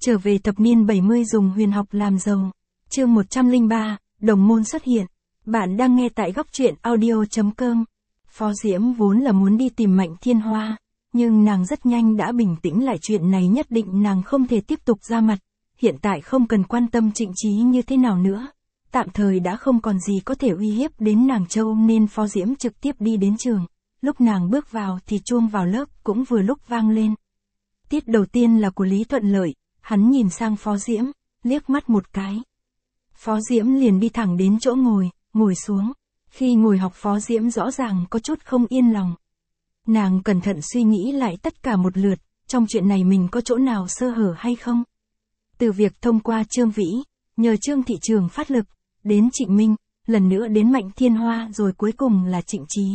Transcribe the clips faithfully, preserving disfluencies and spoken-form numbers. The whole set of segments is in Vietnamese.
Trở về thập niên bảy mươi dùng huyền học làm giàu. Chương một trăm lẻ ba, đồng môn xuất hiện. Bạn đang nghe tại góc truyện audio chấm com. Phó Diễm vốn là muốn đi tìm Mạnh Thiên Hoa, nhưng nàng rất nhanh đã bình tĩnh lại, chuyện này nhất định nàng không thể tiếp tục ra mặt. Hiện tại không cần quan tâm Trịnh Chí như thế nào nữa. Tạm thời đã không còn gì có thể uy hiếp đến nàng Châu, nên Phó Diễm trực tiếp đi đến trường. Lúc nàng bước vào thì chuông vào lớp cũng vừa lúc vang lên. Tiết đầu tiên là của Lý Thuận Lợi. Hắn nhìn sang Phó Diễm, liếc mắt một cái. Phó Diễm liền đi thẳng đến chỗ ngồi, ngồi xuống. Khi ngồi học, Phó Diễm rõ ràng có chút không yên lòng. Nàng cẩn thận suy nghĩ lại tất cả một lượt, trong chuyện này mình có chỗ nào sơ hở hay không? Từ việc thông qua Trương Vĩ, nhờ Trương Thị Trường phát lực, đến Trịnh Minh, lần nữa đến Mạnh Thiên Hoa, rồi cuối cùng là Trịnh Chí.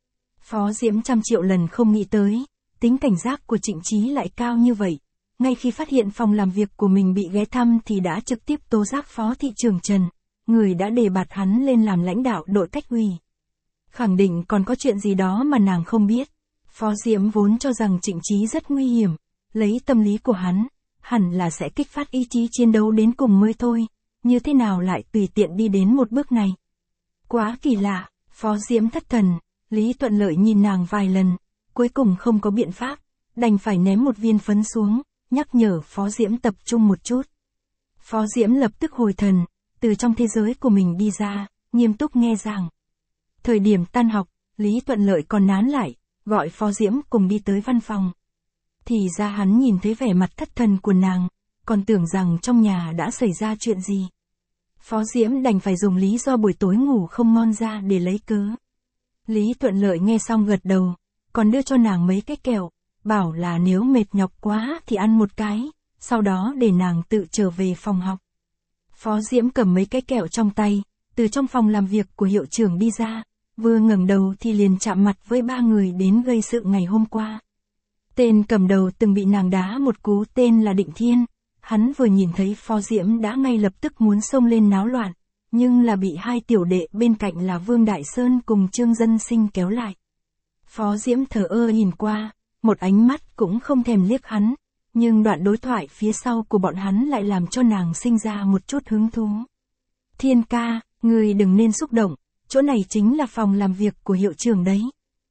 Phó Diễm trăm triệu lần không nghĩ tới, tính cảnh giác của Trịnh Chí lại cao như vậy. Ngay khi phát hiện phòng làm việc của mình bị ghé thăm thì đã trực tiếp tố giác Phó Thị Trường Trần, người đã đề bạt hắn lên làm lãnh đạo đội cách ủy. Khẳng định còn có chuyện gì đó mà nàng không biết. Phó Diễm vốn cho rằng Trịnh Chí rất nguy hiểm, lấy tâm lý của hắn, hẳn là sẽ kích phát ý chí chiến đấu đến cùng mới thôi, như thế nào lại tùy tiện đi đến một bước này. Quá kỳ lạ, Phó Diễm thất thần, Lý Thuận Lợi nhìn nàng vài lần, cuối cùng không có biện pháp, đành phải ném một viên phấn xuống, nhắc nhở Phó Diễm tập trung một chút. Phó Diễm lập tức hồi thần, từ trong thế giới của mình đi ra, nghiêm túc nghe giảng. Thời điểm tan học, Lý Thuận Lợi còn nán lại, gọi Phó Diễm cùng đi tới văn phòng. Thì ra hắn nhìn thấy vẻ mặt thất thần của nàng, còn tưởng rằng trong nhà đã xảy ra chuyện gì. Phó Diễm đành phải dùng lý do buổi tối ngủ không ngon ra để lấy cớ. Lý Thuận Lợi nghe xong gật đầu, còn đưa cho nàng mấy cái kẹo, bảo là nếu mệt nhọc quá thì ăn một cái, sau đó để nàng tự trở về phòng học. Phó Diễm cầm mấy cái kẹo trong tay, từ trong phòng làm việc của hiệu trưởng đi ra, vừa ngẩng đầu thì liền chạm mặt với ba người đến gây sự ngày hôm qua. Tên cầm đầu từng bị nàng đá một cú tên là Định Thiên, hắn vừa nhìn thấy Phó Diễm đã ngay lập tức muốn xông lên náo loạn, nhưng là bị hai tiểu đệ bên cạnh là Vương Đại Sơn cùng Trương Dân Sinh kéo lại. Phó Diễm thờ ơ nhìn qua, một ánh mắt cũng không thèm liếc hắn, nhưng đoạn đối thoại phía sau của bọn hắn lại làm cho nàng sinh ra một chút hứng thú. Thiên ca, người đừng nên xúc động, chỗ này chính là phòng làm việc của hiệu trưởng đấy.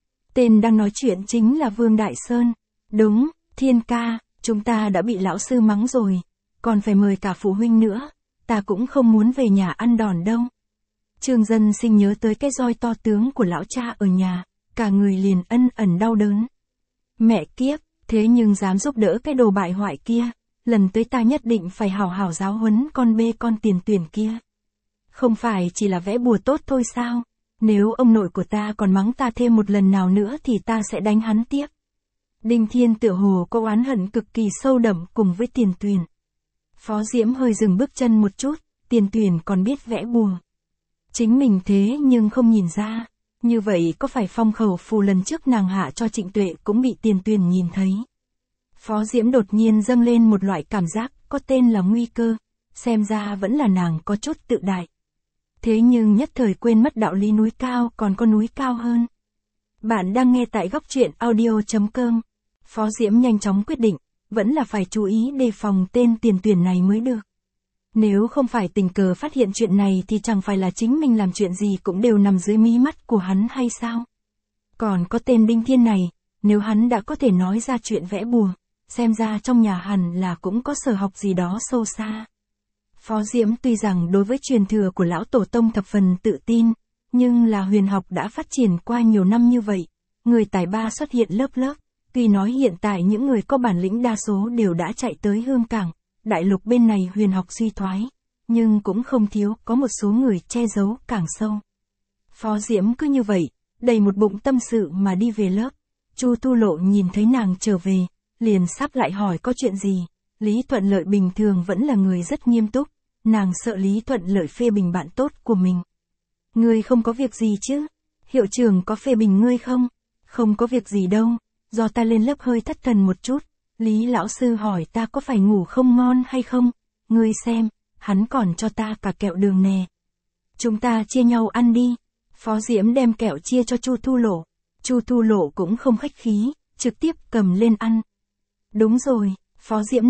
Tên đang nói chuyện chính là Vương Đại Sơn. Đúng, Thiên ca, chúng ta đã bị lão sư mắng rồi, còn phải mời cả phụ huynh nữa, ta cũng không muốn về nhà ăn đòn đâu. Trương Dân Sinh nhớ tới cái roi to tướng của lão cha ở nhà, cả người liền ân ẩn đau đớn. Mẹ kiếp, thế nhưng dám giúp đỡ cái đồ bại hoại kia, lần tới ta nhất định phải hảo hảo giáo huấn con bê con tiền tuyển kia. Không phải chỉ là vẽ bùa tốt thôi sao, nếu ông nội của ta còn mắng ta thêm một lần nào nữa thì ta sẽ đánh hắn tiếp. Đinh Thiên tựa hồ có oán hận cực kỳ sâu đậm cùng với Tiền Tuyền. Phó Diễm hơi dừng bước chân một chút, Tiền Tuyền còn biết vẽ bùa. Chính mình thế nhưng không nhìn ra, như vậy có phải phong khẩu phù lần trước nàng hạ cho Trịnh Tuệ cũng bị Tiền Tuyền nhìn thấy. Phó Diễm đột nhiên dâng lên một loại cảm giác có tên là nguy cơ, xem ra vẫn là nàng có chút tự đại. Thế nhưng nhất thời quên mất đạo lý núi cao còn có núi cao hơn. Bạn đang nghe tại góc truyện audio chấm com. Phó Diễm nhanh chóng quyết định, vẫn là phải chú ý đề phòng tên Tiền Tuyển này mới được. Nếu không phải tình cờ phát hiện chuyện này thì chẳng phải là chính mình làm chuyện gì cũng đều nằm dưới mí mắt của hắn hay sao? Còn có tên Đinh Thiên này, nếu hắn đã có thể nói ra chuyện vẽ bùa, xem ra trong nhà hẳn là cũng có sở học gì đó sâu xa. Phó Diễm tuy rằng đối với truyền thừa của lão tổ tông thập phần tự tin, nhưng là huyền học đã phát triển qua nhiều năm như vậy, người tài ba xuất hiện lớp lớp, tuy nói hiện tại những người có bản lĩnh đa số đều đã chạy tới Hương Cảng, đại lục bên này huyền học suy thoái, nhưng cũng không thiếu có một số người che giấu càng sâu. Phó Diễm cứ như vậy, đầy một bụng tâm sự mà đi về lớp. Chu Tu Lộ nhìn thấy nàng trở về, liền sắp lại hỏi có chuyện gì. Lý Thuận Lợi bình thường vẫn là người rất nghiêm túc, nàng sợ Lý Thuận Lợi phê bình bạn tốt của mình. Ngươi không có việc gì chứ? Hiệu trưởng có phê bình ngươi không? Không có việc gì đâu, do ta lên lớp hơi thất thần một chút. Lý lão sư hỏi ta có phải ngủ không ngon hay không? Ngươi xem, hắn còn cho ta cả kẹo đường nè. Chúng ta chia nhau ăn đi. Phó Diễm đem kẹo chia cho Chu Tu Lộ. Chu Tu Lộ cũng không khách khí, trực tiếp cầm lên ăn. Đúng rồi, Phó Diễm này,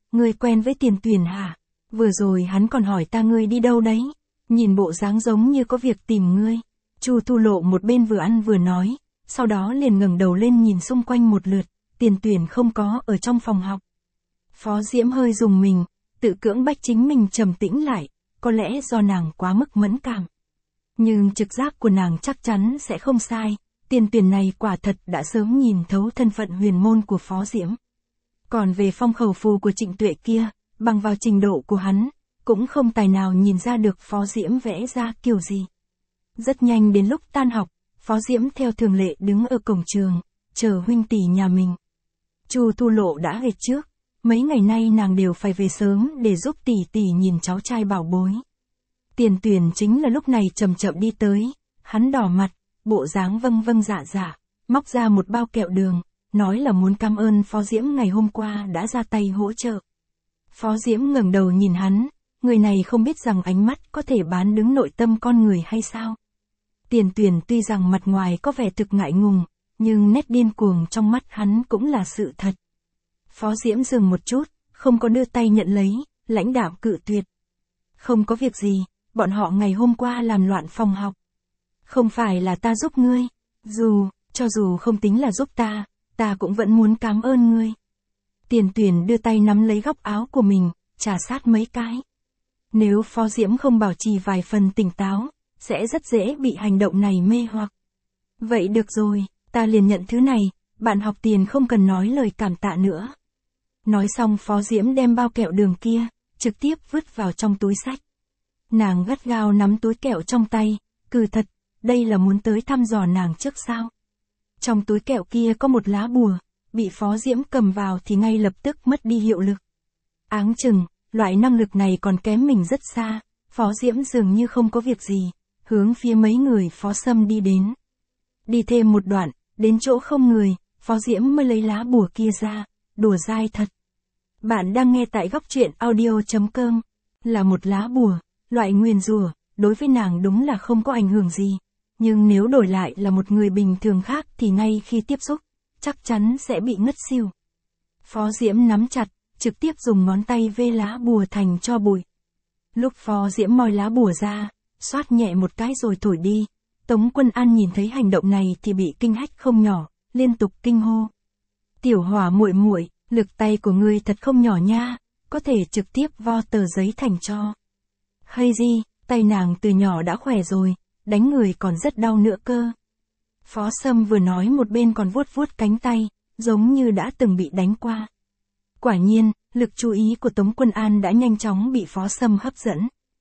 ngươi quen với Tiền Tuyền hả? Vừa rồi hắn còn hỏi ta ngươi đi đâu đấy? Nhìn bộ dáng giống như có việc tìm ngươi. Chu Thu Lộ một bên vừa ăn vừa nói, sau đó liền ngẩng đầu lên nhìn xung quanh một lượt, Tiền Tuyền không có ở trong phòng học. Phó Diễm hơi rùng mình, tự cưỡng bách chính mình trầm tĩnh lại, có lẽ do nàng quá mức mẫn cảm. Nhưng trực giác của nàng chắc chắn sẽ không sai, Tiền Tuyền này quả thật đã sớm nhìn thấu thân phận huyền môn của Phó Diễm. Còn về phong khẩu phù của Trịnh Tuệ kia, bằng vào trình độ của hắn, cũng không tài nào nhìn ra được Phó Diễm vẽ ra kiểu gì. Rất nhanh đến lúc tan học, Phó Diễm theo thường lệ đứng ở cổng trường, chờ huynh tỷ nhà mình. Chu Thu Lộ đã về trước, mấy ngày nay nàng đều phải về sớm để giúp tỷ tỷ nhìn cháu trai bảo bối. Tiền Tuyền chính là lúc này chậm chậm đi tới, hắn đỏ mặt, bộ dáng vâng vâng dạ dạ, móc ra một bao kẹo đường, nói là muốn cảm ơn Phó Diễm ngày hôm qua đã ra tay hỗ trợ. Phó Diễm ngẩng đầu nhìn hắn, người này không biết rằng ánh mắt có thể bán đứng nội tâm con người hay sao. Tiền Tuyền tuy rằng mặt ngoài có vẻ thực ngại ngùng, nhưng nét điên cuồng trong mắt hắn cũng là sự thật. Phó Diễm dừng một chút, không có đưa tay nhận lấy, lãnh đạm cự tuyệt. Không có việc gì, bọn họ ngày hôm qua làm loạn phòng học. Không phải là ta giúp ngươi, dù, cho dù không tính là giúp ta, ta cũng vẫn muốn cảm ơn ngươi. Tiền Tuyền đưa tay nắm lấy góc áo của mình, trà sát mấy cái. Nếu Phó Diễm không bảo trì vài phần tỉnh táo, sẽ rất dễ bị hành động này mê hoặc. Vậy được rồi, ta liền nhận thứ này, bạn học Tiền không cần nói lời cảm tạ nữa. Nói xong Phó Diễm đem bao kẹo đường kia, trực tiếp vứt vào trong túi xách. Nàng gắt gao nắm túi kẹo trong tay, cừ thật, đây là muốn tới thăm dò nàng trước sao. Trong túi kẹo kia có một lá bùa, bị Phó Diễm cầm vào thì ngay lập tức mất đi hiệu lực. Áng chừng, loại năng lực này còn kém mình rất xa, Phó Diễm dường như không có việc gì, hướng phía mấy người Phó Sâm đi đến. Đi thêm một đoạn, đến chỗ không người, Phó Diễm mới lấy lá bùa kia ra, đùa dai thật. Bạn đang nghe tại góc truyện audio chấm com, là một lá bùa, loại nguyền rủa, đối với nàng đúng là không có ảnh hưởng gì, nhưng nếu đổi lại là một người bình thường khác thì ngay khi tiếp xúc, chắc chắn sẽ bị ngất xỉu. Phó Diễm nắm chặt, trực tiếp dùng ngón tay vê lá bùa thành tro bụi. Lúc Phó Diễm moi lá bùa ra, xoát nhẹ một cái rồi thổi đi, Tống Quân An nhìn thấy hành động này thì bị kinh hách không nhỏ, liên tục kinh hô. Tiểu Hỏa muội muội, lực tay của ngươi thật không nhỏ nha, có thể trực tiếp vo tờ giấy thành tro. Hay gì, tay nàng từ nhỏ đã khỏe rồi, đánh người còn rất đau nữa cơ. Phó Sâm vừa nói một bên còn vuốt vuốt cánh tay, giống như đã từng bị đánh qua. Quả nhiên, lực chú ý của Tống Quân An đã nhanh chóng bị Phó Sâm hấp dẫn.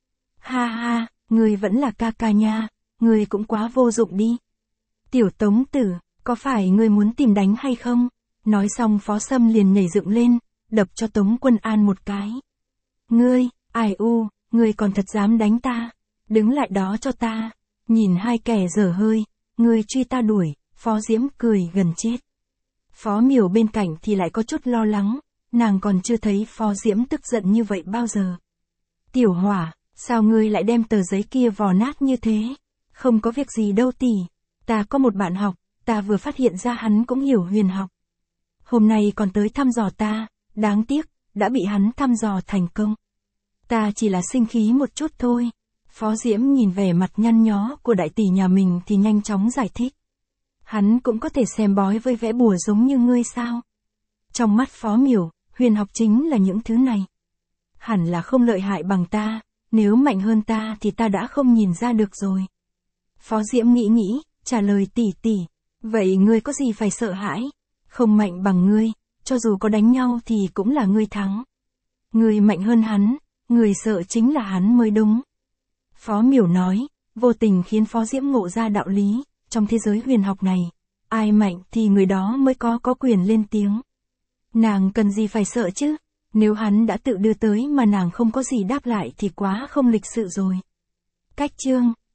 Ha ha, ngươi vẫn là ca ca nha, ngươi cũng quá vô dụng đi. Tiểu Tống tử, có phải ngươi muốn tìm đánh hay không? Nói xong Phó Sâm liền nhảy dựng lên, đập cho Tống Quân An một cái. Ngươi, ai u, ngươi còn thật dám đánh ta, đứng lại đó cho ta. Nhìn hai kẻ dở hơi, ngươi truy ta đuổi, Phó Diễm cười gần chết. Phó Miểu bên cạnh thì lại có chút lo lắng, nàng còn chưa thấy Phó Diễm tức giận như vậy bao giờ. Tiểu Hỏa, sao ngươi lại đem tờ giấy kia vò nát như thế? Không có việc gì đâu tỷ, ta có một bạn học, ta vừa phát hiện ra hắn cũng hiểu huyền học. Hôm nay còn tới thăm dò ta, đáng tiếc, đã bị hắn thăm dò thành công. Ta chỉ là sinh khí một chút thôi. Phó Diễm nhìn vẻ mặt nhăn nhó của đại tỷ nhà mình thì nhanh chóng giải thích. Hắn cũng có thể xem bói với vẽ bùa giống như ngươi sao? Trong mắt Phó Miểu, huyền học chính là những thứ này. Hẳn là không lợi hại bằng ta, nếu mạnh hơn ta thì ta đã không nhìn ra được rồi. Phó Diễm nghĩ nghĩ, trả lời tỷ tỷ, vậy ngươi có gì phải sợ hãi? Không mạnh bằng ngươi, cho dù có đánh nhau thì cũng là ngươi thắng. Ngươi mạnh hơn hắn, người sợ chính là hắn mới đúng. Phó Miểu nói, vô tình khiến Phó Diễm ngộ ra đạo lý, trong thế giới huyền học này, ai mạnh thì người đó mới có có quyền lên tiếng. Nàng cần gì phải sợ chứ, nếu hắn đã tự đưa tới mà nàng không có gì đáp lại thì quá không lịch sự rồi. Cách chương